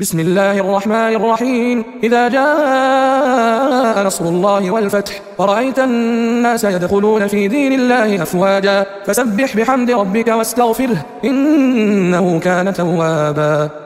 بسم الله الرحمن الرحيم. إذا جاء نصر الله والفتح ورأيت الناس يدخلون في دين الله أفواجا فسبح بحمد ربك واستغفره إنه كان توابا.